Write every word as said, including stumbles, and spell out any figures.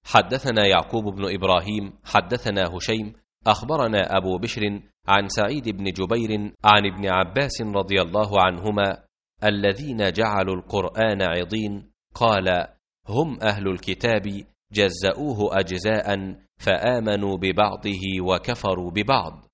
حدثنا يعقوب بن إبراهيم حدثنا هشيم أخبرنا أبو بشر عن سعيد بن جبير عن ابن عباس رضي الله عنهما الذين جعلوا القرآن عضين قال: هم أهل الكتاب جزأوه أجزاء فآمنوا ببعضه وكفروا ببعض.